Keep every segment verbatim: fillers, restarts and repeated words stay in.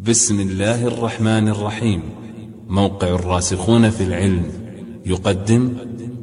بسم الله الرحمن الرحيم. موقع الراسخون في العلم يقدم.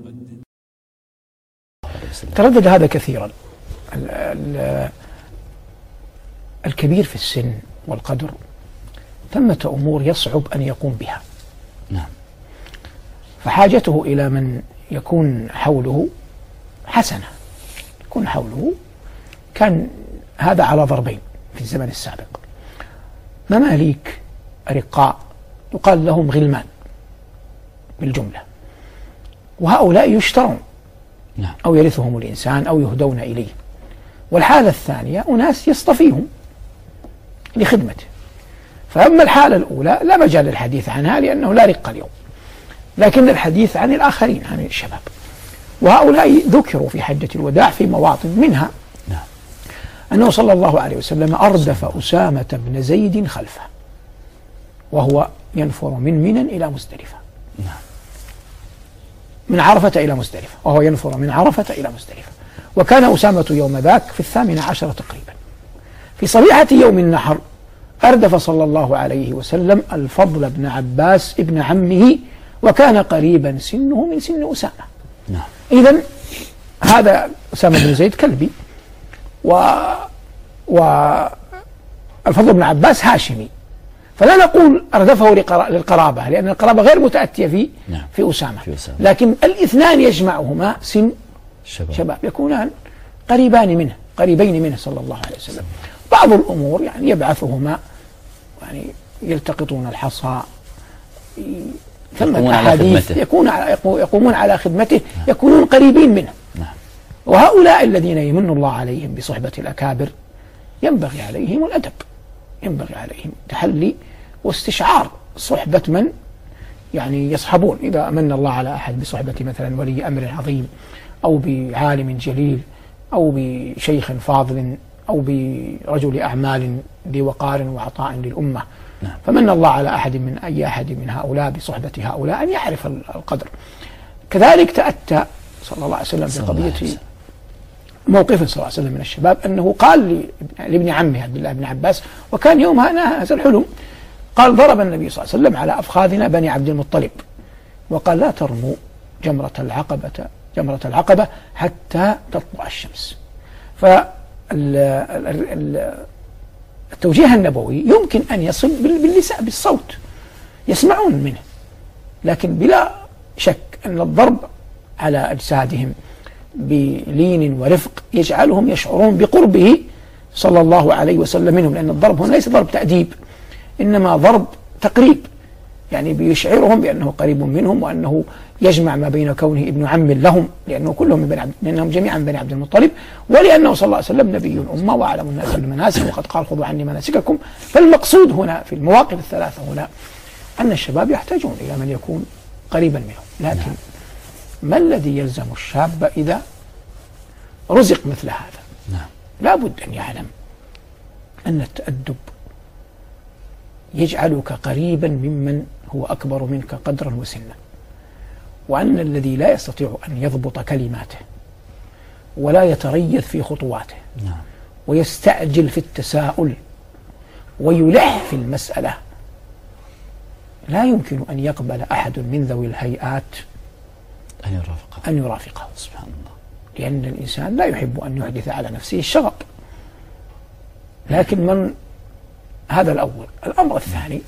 تردد هذا كثيرا. ال ال الكبير في السن والقدر ثمة أمور يصعب أن يقوم بها. نعم. فحاجته إلى من يكون حوله حسنة، يكون حوله. كان هذا على ضربين في الزمن السابق: مماليك أرقاء يقال لهم غلمان بالجملة، وهؤلاء يشترون نعم. أو يرثهم الإنسان أو يهدون إليه. والحالة الثانية أناس يصطفيهم لخدمته. فأما الحالة الأولى لا مجال للحديث عنها لأنه لا رق اليوم، لكن الحديث عن الآخرين، عن الشباب. وهؤلاء ذكروا في حجة الوداع في مواطن، منها نعم. أنه صلى الله عليه وسلم أردف أسامة بن زيد خلفه وهو ينفر من منى إلى مزدلفة. نعم. من عرفة إلى مزدلفة، وهو ينفر من عرفة إلى مزدلفة. وكان أسامة يوم ذاك في الثامنة عشرة تقريبا. في صبيحة يوم النحر أردف صلى الله عليه وسلم الفضل بن عباس ابن عمه، وكان قريبا سنه من سن أسامة. نعم. إذن هذا أسامة بن زيد كلبي، و والفضل بن عباس هاشمي، فلا نقول أردفه للقرابة لأن القرابة غير متأتية في نعم. في أسامة. في أسامة، لكن الاثنان يجمعهما سن شباب, شباب يكونان قريبان منه، قريبين منه صلى الله عليه وسلم. بعض الأمور يعني يبعثهما، يعني يلتقطون الحصى، ثم أحاديث يكون على يقومون على خدمته، يكونون قريبين منه. نعم. وهؤلاء الذين يمن الله عليهم بصحبة الأكابر ينبغي عليهم الأدب، ينبغي عليهم تحلي واستشعار صحبة من يعني يصحبون. إذا من الله على أحد بصحبة مثلا ولي أمر عظيم أو بعالم جليل أو بشيخ فاضل أو برجل أعمال ذي وقار وعطاء للأمة، نعم. فمن الله على أحد من أي أحد من هؤلاء بصحبة هؤلاء أن يعرف القدر. كذلك تأتى صلى الله عليه وسلم في قضية موقف صلى الله عليه وسلم من الشباب أنه قال لابن عمه عبد الله بن عباس، وكان يومها هذا الحلم، قال: ضرب النبي صلى الله عليه وسلم على أفخاذنا بني عبد المطلب، وقال: لا ترموا جمرة العقبة جمرة العقبة حتى تطلع الشمس. فالتوجيه النبوي يمكن أن يصل باللسان بالصوت، يسمعون منه، لكن بلا شك أن الضرب على أجسادهم بلين ورفق يجعلهم يشعرون بقربه صلى الله عليه وسلم منهم، لأن الضرب هنا ليس ضرب تأديب، إنما ضرب تقريب، يعني بيشعرهم بأنه قريب منهم وأنه يجمع ما بين كونه ابن عم لهم، لأنه كلهم من بني عبد لأنهم جميعا بني عبد المطلب، ولأنه صلى الله عليه وسلم نبي الأمة وأعلم الناس بالمناسك، وقد قال: خذوا عني مناسككم. فالمقصود هنا في المواقف الثلاثة هنا أن الشباب يحتاجون إلى من يكون قريبا منهم. لكن ما الذي يلزم الشاب إذا رزق مثل هذا؟ نعم. لا بد أن يعلم أن التأدب يجعلك قريبا ممن هو أكبر منك قدرا وسنا، وأن الذي لا يستطيع أن يضبط كلماته ولا يتريث في خطواته، نعم. ويستعجل في التساؤل ويلح في المسألة، لا يمكن أن يقبل أحد من ذوي الهيئات أن يرافقه أن يرافقه سبحان الله، لأن الإنسان لا يحب أن يحدث على نفسه الشغب. لكن من هذا الأول. الأمر الثاني،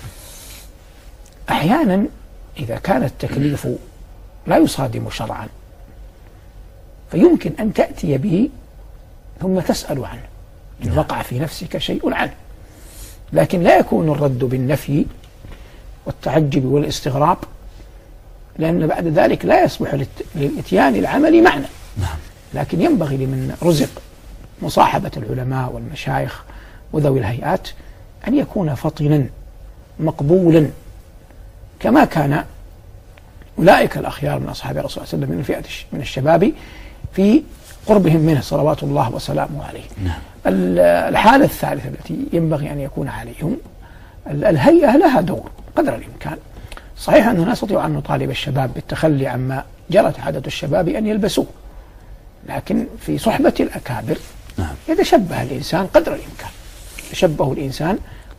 أحيانا إذا كان التكليف لا يصادم شرعا فيمكن أن تأتي به ثم تسأل عنه إن وقع في نفسك شيء عنه، لكن لا يكون الرد بالنفي والتعجب والاستغراب، لأن بعد ذلك لا يصبح للإتيان العمل معنى. نعم. لكن ينبغي لمن رزق مصاحبة العلماء والمشايخ وذوي الهيئات أن يكون فطنا مقبولا، كما كان أولئك الأخيار من أصحاب رسول الله صلى الله عليه وسلم من الفئة من الشباب في قربهم منه صلوات الله وسلامه عليه. نعم. الحالة الثالثة التي ينبغي أن يكون عليهم، الهيئة لها دور قدر الإمكان. صحيح أننا نستطيع أن نطالب الشباب بالتخلي عما جرت عادة الشباب أن يلبسوه، لكن في صحبة الأكابر نعم. يتشبه الإنسان قدر الإمكان، يتشبه الإنسان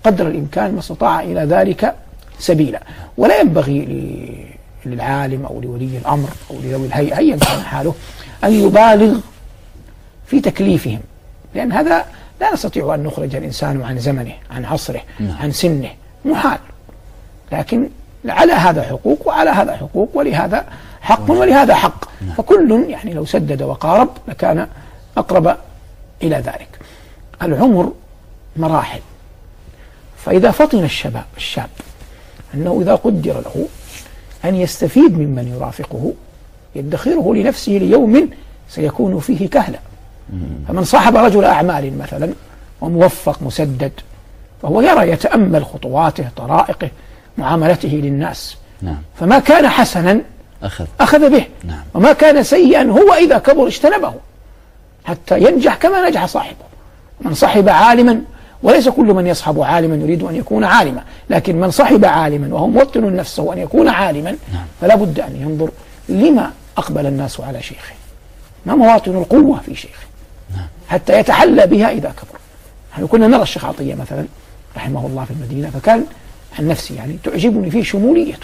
قدر الإمكان ما استطاع إلى ذلك سبيلا. ولا ينبغي للعالم أو لولي الأمر أو لذوي الهيئة أيا كان حاله أن يبالغ في تكليفهم، لأن هذا لا نستطيع أن نخرج الإنسان عن زمنه، عن عصره، عن سنه، محال. لكن على هذا حقوق وعلى هذا حقوق، ولهذا حق ولهذا حق، فكل يعني لو سدد وقارب لكان أقرب إلى ذلك. العمر مراحل، فإذا فطن الشباب الشاب أنه إذا قدر له أن يستفيد ممن يرافقه يدخره لنفسه ليوم سيكون فيه كهلا. فمن صاحب رجل أعمال مثلا وموفق مسدد فهو يرى يتأمل خطواته، طرائقه، معاملته للناس، نعم. فما كان حسنا أخذ, أخذ به، نعم. وما كان سيئا هو إذا كبر اجتنبه حتى ينجح كما نجح صاحبه. من صحب عالما، وليس كل من يصحب عالما يريد أن يكون عالما، لكن من صحب عالما وهو موطن نفسه أن يكون عالما، نعم. فلا بد أن ينظر لما أقبل الناس على شيخه، ما مواطن القوة في شيخه، نعم. حتى يتحلى بها إذا كبر. نحن كنا نرى الشيخ عطية مثلا رحمه الله في المدينة، فكان عن نفسي يعني تعجبني فيه شموليته.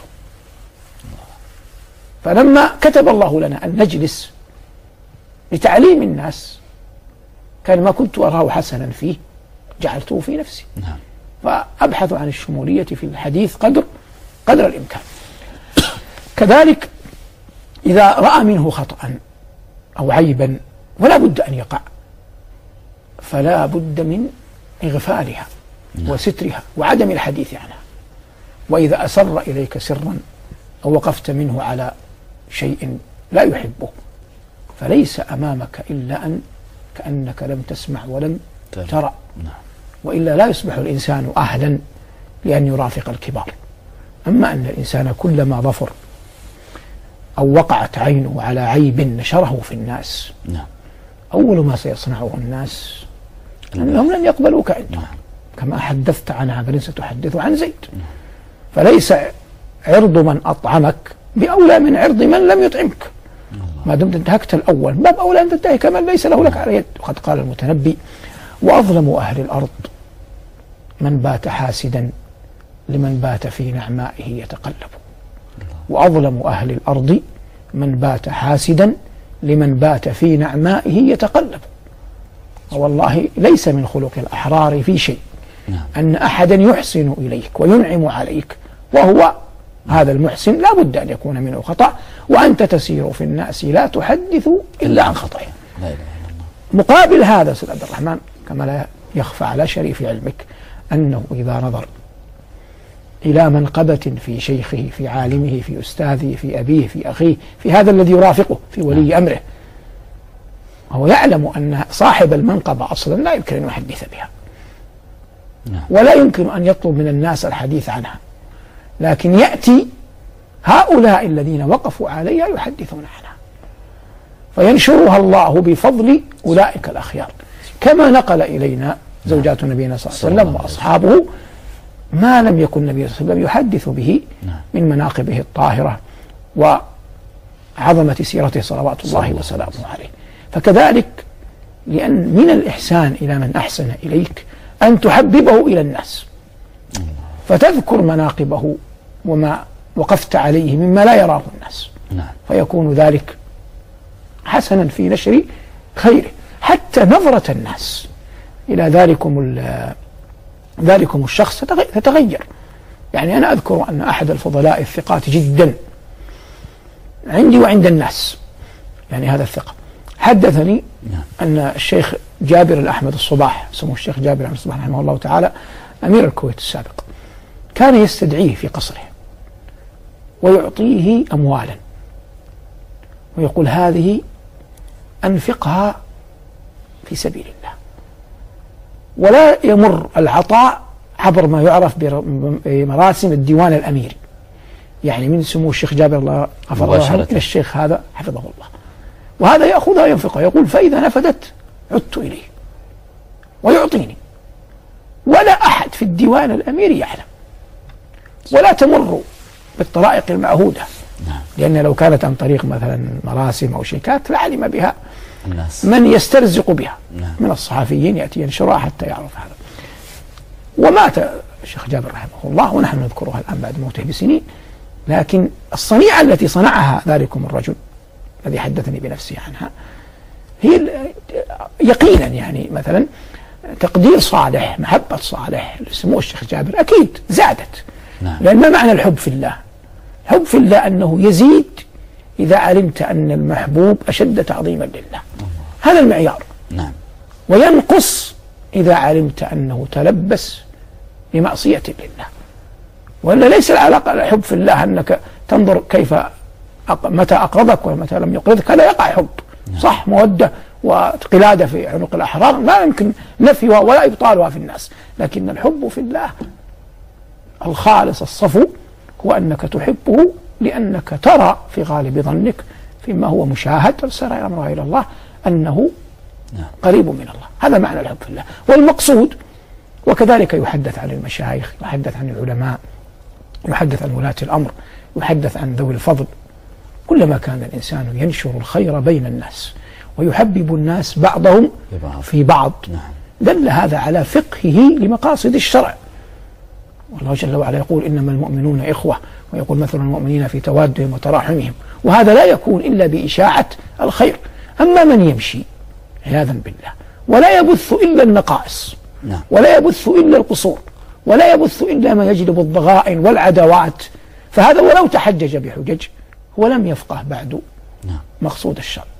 فلما كتب الله لنا أن نجلس لتعليم الناس كان ما كنت أراه حسنا فيه جعلته في نفسي، نعم. فأبحث عن الشمولية في الحديث قدر قدر الإمكان. كذلك إذا رأى منه خطأ أو عيبا ولا بد أن يقع، فلا بد من إغفالها، نعم. وسترها وعدم الحديث عنها. وإذا أسر إليك سرا أو وقفت منه على شيء لا يحبه فليس أمامك إلا أن كأنك لم تسمع ولم ترى، نعم. وإلا لا يصبح الإنسان أهلا لأن يرافق الكبار. أما أن الإنسان كلما ظفر أو وقعت عينه على عيب نشره في الناس، نعم. أول ما سيصنعه الناس أنهم لن يقبلوك عنده، نعم. كما حدثت عن عمرو ستحدث عن زيد، نعم. فليس عرض من أطعمك بأولى من عرض من لم يطعمك، ما دمت انتهكت الأول باب أولى أن تنتهك من ليس له لك على يد. وقد قال المتنبي: وأظلم أهل الأرض من بات حاسدا لمن بات في نعمائه يتقلب. وأظلم أهل الأرض من بات حاسدا لمن بات في نعمائه يتقلب. والله ليس من خلق الأحرار في شيء أن أحدا يحسن إليك وينعم عليك وهو هذا المحسن لا بد أن يكون منه خطأ، وأنت تسير في الناس لا تحدث إلا عن خطأ. مقابل هذا سيد عبد الرحمن كما لا يخفى على شريف علمك أنه إذا نظر إلى منقبة في شيخه، في عالمه، في أستاذه، في أبيه، في أخيه، في هذا الذي يرافقه، في ولي أمره، هو يعلم أن صاحب المنقبة أصلا لا يمكن أن يحدث بها ولا يمكن أن يطلب من الناس الحديث عنها، لكن يأتي هؤلاء الذين وقفوا عليها يحدثون عنها فينشرها الله بفضل أولئك الأخيار، كما نقل إلينا زوجات نبينا صلى الله عليه وسلم وأصحابه ما لم يكن النبي صلى الله عليه وسلم يحدث به من مناقبه الطاهرة وعظمة سيرته صلوات الله وسلامه عليه. فكذلك لأن من الإحسان إلى من أحسن إليك أن تحببه إلى الناس فتذكر مناقبه وما وقفت عليه مما لا يراه الناس، فيكون ذلك حسنا في نشر خيره، حتى نظرة الناس إلى ذلكم ذلكم الشخص تتغير. يعني أنا أذكر أن أحد الفضلاء الثقات جدا عندي وعند الناس، يعني هذا الثقة، حدثني أن الشيخ جابر الأحمد الصباح، سمو الشيخ جابر الأحمد الصباح رحمه الله تعالى أمير الكويت السابق، كان يستدعيه في قصره ويعطيه أموالا ويقول هذه أنفقها في سبيل الله، ولا يمر العطاء عبر ما يعرف بمراسم الديوان الأميري، يعني من سمو الشيخ جابر الله غفر الله له إلى الشيخ هذا حفظه الله، وهذا يأخذها وينفقها، يقول فإذا نفدت عدت إليه ويعطيني، ولا أحد في الديوان الأميري يعلم، ولا تمر بالطرائق المعهودة، لأن لو كانت عن طريق مثلا مراسم أو شيكات لعلم بها الناس من يسترزق بها من الصحفيين يأتي ينشرها حتى يعرف هذا. ومات الشيخ جابر رحمه الله، ونحن نذكرها الآن بعد موته بسنين. لكن الصنيعة التي صنعها ذلكم الرجل الذي حدثني بنفسه عنها هي يقينا، يعني مثلا تقدير صالح، محبة صالح لسمو الشيخ جابر أكيد زادت. نعم. لأن ما معنى الحب في الله؟ الحب في الله أنه يزيد إذا علمت أن المحبوب أشد تعظيما لله. هذا المعيار. نعم. وينقص إذا علمت أنه تلبس بمعصية لله. ولا ليس العلاقة الحب في الله أنك تنظر كيف متى أقرضك ومتى لم يقرضك، هذا يقع حب. نعم. صح، مودة وقلادة في عنق الأحرار ما يمكن نفيها ولا إبطالها في الناس. لكن الحب في الله الخالص الصفو هو أنك تحبه لأنك ترى في غالب ظنك فيما هو مشاهد والسرائر أمرها إلى الله أنه قريب من الله. هذا معنى الحب في الله. والمقصود، وكذلك يحدث عن المشايخ، يحدث عن العلماء، يحدث عن ولاة الأمر، يحدث عن ذوي الفضل. كلما كان الإنسان ينشر الخير بين الناس ويحبب الناس بعضهم في بعض دل هذا على فقهه لمقاصد الشرع. والله جل وعلا يقول إنما المؤمنون إخوة، ويقول مثل المؤمنين في توادهم وتراحمهم، وهذا لا يكون إلا بإشاعة الخير. أما من يمشي عياذا بالله ولا يبث إلا النقائص ولا يبث إلا القصور ولا يبث إلا ما يجلب الضغائن والعداوات، فهذا ولو تحجج بحجج هو لم يفقه بعد مقصود الشرع.